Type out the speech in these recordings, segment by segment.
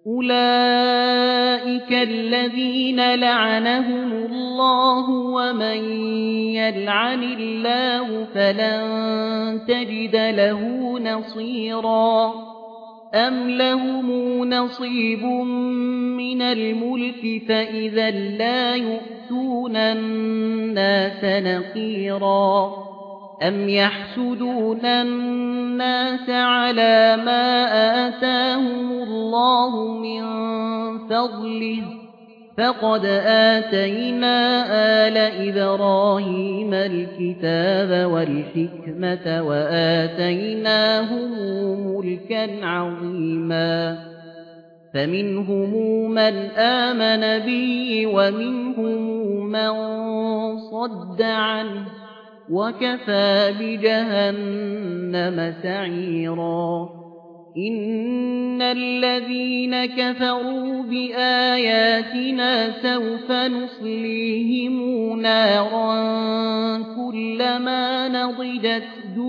أولئك الذين لعنهم الله ومن يلعن الله فلن تجد له نصيرا أم لهم نصيب من الملك فإذا لا يؤتون الناس نقيرا أم يحسدون الناس على ما آتاهم الله من فضله فقد آتينا آل إبراهيم الكتاب والحكمة وآتيناهم ملكا عظيما فمنهم من آمن به ومنهم من صد عنه وكفى بجهنم سعيرا إن الذين كفروا بآياتنا سوف نصليهم نارا كلما نضجت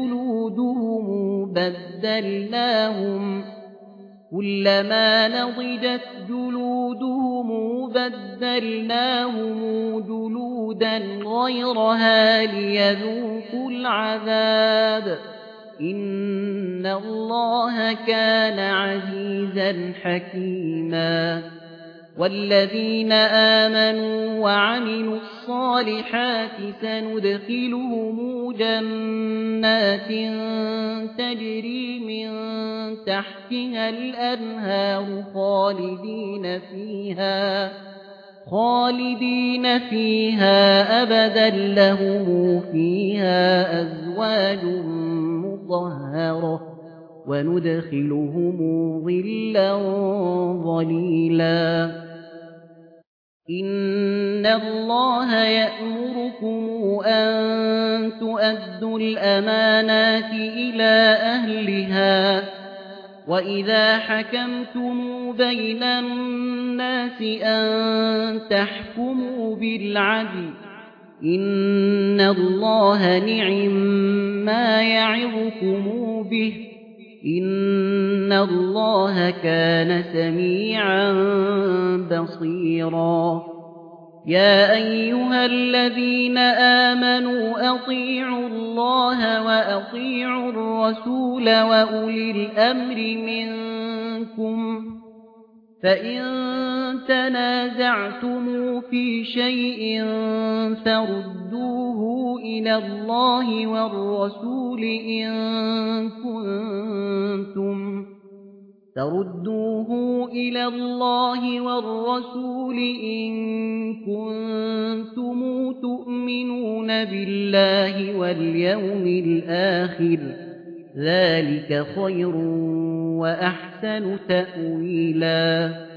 جلودهم بدلناهم جلودا غيرها ليذوقوا العذاب إن الله كان عزيزا حكيما والذين آمنوا وعملوا الصالحات سندخلهم جنات تجري من تحتها الأنهار خالدين فيها أبدا لهم فيها أزواج مطهرة وندخلهم ظلا ظليلا إن الله يأمركم أن تؤدوا الأمانات إلى أهلها وإذا حكمتم بين الناس أن تحكموا بالعدل إن الله نعم-ما يعظكم به إن الله كان سميعا بصيرا يا أيها الذين آمنوا أطيعوا الله وأطيعوا الرسول وأولي الأمر منكم فإن تنازعتم في شيء فردوه إلى الله والرسول إن كنتم تؤمنون بالله واليوم الآخر ذلك خير وأحسن تأويلا